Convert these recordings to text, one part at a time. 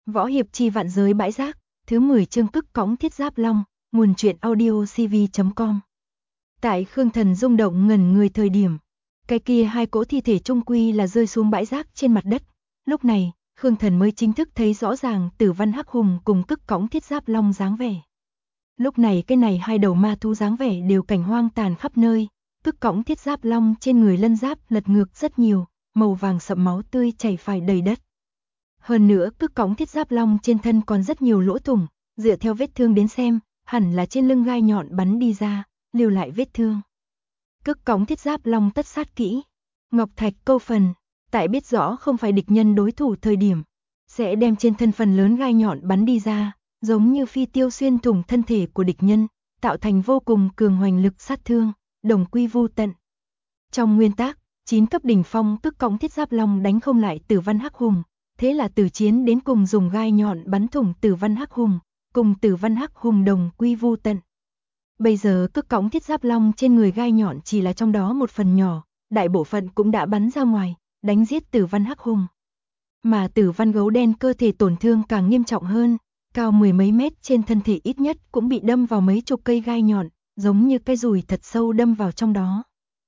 Võ hiệp chi vạn giới bãi rác, thứ 10 chương Cức cõng thiết giáp long, nguồn truyện audio cv.com. Tại Khương Thần rung động ngẩn người thời điểm, cái kia hai cỗ thi thể chung quy là rơi xuống bãi rác trên mặt đất. Lúc này, Khương Thần mới chính thức thấy rõ ràng Tử Văn Hắc Hùng cùng Cức cõng thiết giáp long dáng vẻ. Lúc này cái này hai đầu ma thú dáng vẻ đều cảnh hoang tàn khắp nơi, Cức cõng thiết giáp long trên người lân giáp lật ngược rất nhiều, màu vàng sậm máu tươi chảy phải đầy đất. Hơn nữa Cức cõng thiết giáp long trên thân còn rất nhiều lỗ thủng, dựa theo vết thương đến xem, hẳn là trên lưng gai nhọn bắn đi ra, lưu lại vết thương. Cức cõng thiết giáp long tất sát kỹ, Ngọc Thạch câu phần, tại biết rõ không phải địch nhân đối thủ thời điểm, sẽ đem trên thân phần lớn gai nhọn bắn đi ra, giống như phi tiêu xuyên thủng thân thể của địch nhân, tạo thành vô cùng cường hoành lực sát thương, đồng quy vu tận. Trong nguyên tắc, 9 cấp đỉnh phong Cức cõng thiết giáp long đánh không lại Tử Văn Hắc Hùng, thế là từ chiến đến cùng dùng gai nhọn bắn thủng Tử Văn Hắc Hùng, cùng Tử Văn Hắc Hùng đồng quy vu tận. Bây giờ Cức cõng thiết giáp long trên người gai nhọn chỉ là trong đó một phần nhỏ, đại bộ phận cũng đã bắn ra ngoài, đánh giết Tử Văn Hắc Hùng. Mà Tử Văn gấu đen cơ thể tổn thương càng nghiêm trọng hơn, cao mười mấy mét trên thân thể ít nhất cũng bị đâm vào mấy chục cây gai nhọn, giống như cây dùi thật sâu đâm vào trong đó.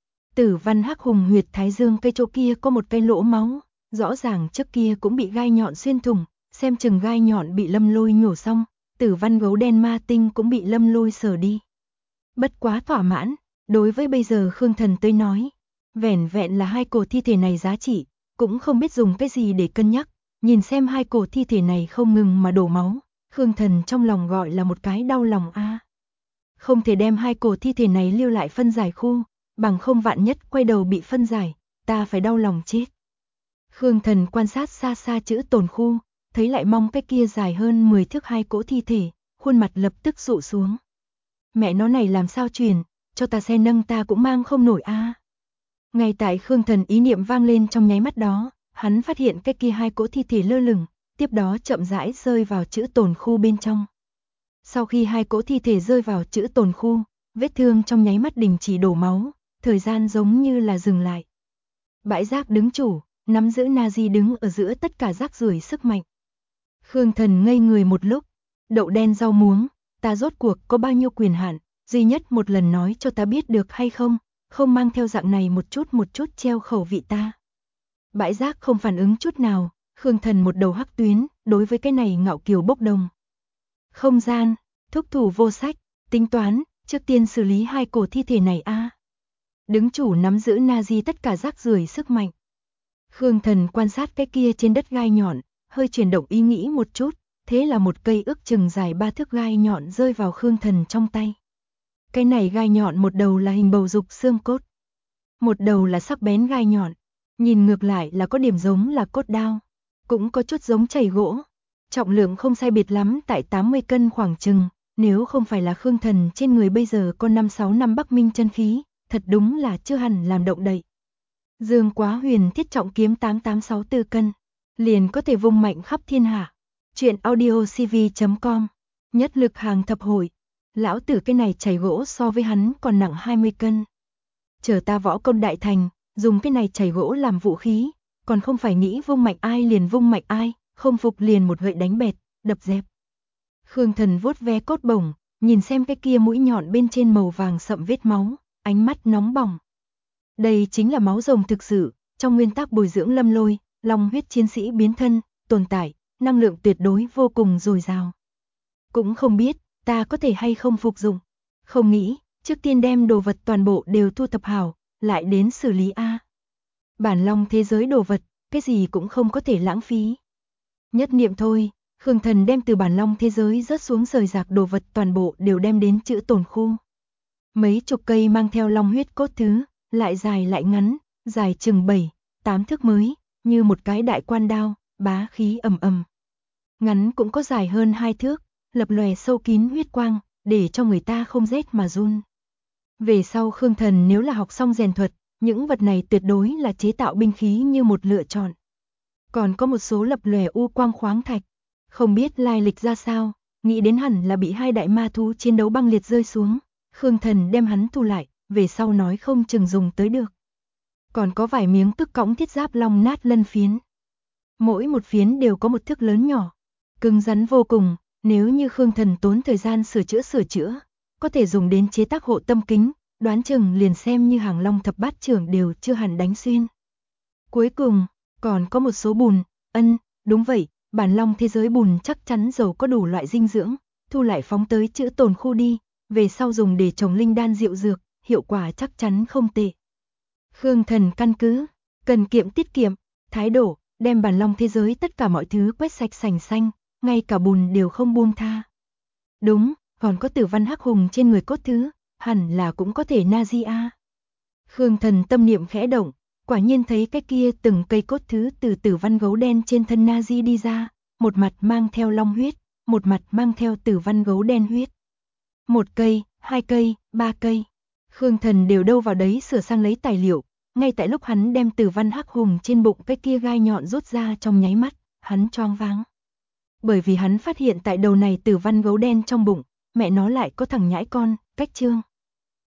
Tử Văn Hắc Hùng huyệt thái dương cây chỗ kia có một cây lỗ máu, rõ ràng trước kia cũng bị gai nhọn xuyên thủng, xem chừng gai nhọn bị Lâm Lôi nhổ xong, Tử Văn gấu đen ma tinh cũng bị Lâm Lôi sờ đi. Bất quá thỏa mãn, đối với bây giờ Khương Thần tới nói, vẻn vẹn là hai cổ thi thể này giá trị, cũng không biết dùng cái gì để cân nhắc, nhìn xem hai cổ thi thể này không ngừng mà đổ máu, Khương Thần trong lòng gọi là một cái đau lòng a. Không thể đem hai cổ thi thể này lưu lại phân giải khu, bằng không vạn nhất quay đầu bị phân giải, ta phải đau lòng chết. Khương Thần quan sát xa xa chữ tồn khu, thấy lại mong cái kia dài hơn 10 thước hai cỗ thi thể, khuôn mặt lập tức rụ xuống. Mẹ nó này làm sao truyền, cho ta xe nâng ta cũng mang không nổi a. Ngay tại Khương Thần ý niệm vang lên trong nháy mắt đó, hắn phát hiện cái kia hai cỗ thi thể lơ lửng, tiếp đó chậm rãi rơi vào chữ tồn khu bên trong. Sau khi hai cỗ thi thể rơi vào chữ tồn khu, vết thương trong nháy mắt đình chỉ đổ máu, thời gian giống như là dừng lại. Bãi rác đứng chủ, nắm giữ Nazi đứng ở giữa tất cả rác rưởi sức mạnh. Khương Thần ngây người một lúc, đậu đen rau muống, ta rốt cuộc có bao nhiêu quyền hạn, duy nhất một lần nói cho ta biết được hay không, không mang theo dạng này một chút treo khẩu vị ta. Bãi rác không phản ứng chút nào, Khương Thần một đầu hắc tuyến, đối với cái này ngạo kiều bốc đồng. Không gian, thúc thủ vô sách, tính toán, trước tiên xử lý hai cổ thi thể này a. Đứng chủ nắm giữ Nazi tất cả rác rưởi sức mạnh. Khương Thần quan sát cái kia trên đất gai nhọn, hơi chuyển động ý nghĩ một chút, thế là một cây ước chừng dài 3 thước gai nhọn rơi vào Khương Thần trong tay. Cái này gai nhọn một đầu là hình bầu dục xương cốt, một đầu là sắc bén gai nhọn, nhìn ngược lại là có điểm giống là cốt đao, cũng có chút giống chảy gỗ, trọng lượng không sai biệt lắm tại 80 cân khoảng chừng, nếu không phải là Khương Thần trên người bây giờ có 5-6 năm Bắc Minh chân khí, thật đúng là chưa hẳn làm động đậy. Dương Quá Huyền thiết trọng kiếm 8864 cân, liền có thể vung mạnh khắp thiên hạ. Chuyện audio cv.com, nhất lực hàng thập hội, lão tử cái này chảy gỗ so với hắn còn nặng 20 cân. Chờ ta võ công đại thành, dùng cái này chảy gỗ làm vũ khí, còn không phải nghĩ vung mạnh ai liền vung mạnh ai, không phục liền một gậy đánh bẹt, đập dẹp. Khương Thần vuốt ve cốt bổng, nhìn xem cái kia mũi nhọn bên trên màu vàng sậm vết máu, ánh mắt nóng bỏng. Đây chính là máu rồng thực sự, trong nguyên tắc bồi dưỡng Lâm Lôi, long huyết chiến sĩ biến thân, tồn tại, năng lượng tuyệt đối vô cùng dồi dào. Cũng không biết, ta có thể hay không phục dụng. Không nghĩ, trước tiên đem đồ vật toàn bộ đều thu thập hảo, lại đến xử lý a. Bản long thế giới đồ vật, cái gì cũng không có thể lãng phí. Nhất niệm thôi, Khương Thần đem từ bản long thế giới rớt xuống rời rạc đồ vật toàn bộ đều đem đến chữ tồn khu. Mấy chục cây mang theo long huyết cốt thứ, lại dài lại ngắn, dài chừng 7-8 thước mới, như một cái đại quan đao, bá khí ầm ầm. Ngắn cũng có dài hơn 2 thước, lập lòe sâu kín huyết quang, để cho người ta không rét mà run. Về sau Khương Thần nếu là học xong rèn thuật, những vật này tuyệt đối là chế tạo binh khí như một lựa chọn. Còn có một số lập lòe u quang khoáng thạch, không biết lai lịch ra sao, nghĩ đến hẳn là bị hai đại ma thú chiến đấu băng liệt rơi xuống, Khương Thần đem hắn thu lại, về sau nói không chừng dùng tới được. Còn có vài miếng Cức cõng thiết giáp long nát lân phiến. Mỗi một phiến đều có một thước lớn nhỏ, cứng rắn vô cùng, nếu như Khương Thần tốn thời gian sửa chữa, có thể dùng đến chế tác hộ tâm kính, đoán chừng liền xem như Hàng Long thập bát trưởng đều chưa hẳn đánh xuyên. Cuối cùng, còn có một số bùn, đúng vậy, bản long thế giới bùn chắc chắn giàu có đủ loại dinh dưỡng, thu lại phóng tới trữ tồn khu đi, về sau dùng để trồng linh đan diệu dược, hiệu quả chắc chắn không tệ. Khương Thần căn cứ, cần kiệm tiết kiệm, thái độ, đem bản long thế giới tất cả mọi thứ quét sạch sành xanh, ngay cả bùn đều không buông tha. Đúng, còn có Tử Văn Hắc Hùng trên người cốt thứ, hẳn là cũng có thể Nazi. Khương Thần tâm niệm khẽ động, quả nhiên thấy cái kia từng cây cốt thứ từ Tử Văn gấu đen trên thân Nazi đi ra, một mặt mang theo long huyết, một mặt mang theo Tử Văn gấu đen huyết. Một cây, hai cây, ba cây. Khương Thần đều đâu vào đấy sửa sang lấy tài liệu, ngay tại lúc hắn đem Tử Văn Hắc Hùng trên bụng cái kia gai nhọn rút ra trong nháy mắt, hắn choáng váng. Bởi vì hắn phát hiện tại đầu này Tử Văn gấu đen trong bụng, mẹ nó lại có thằng nhãi con, cách trương.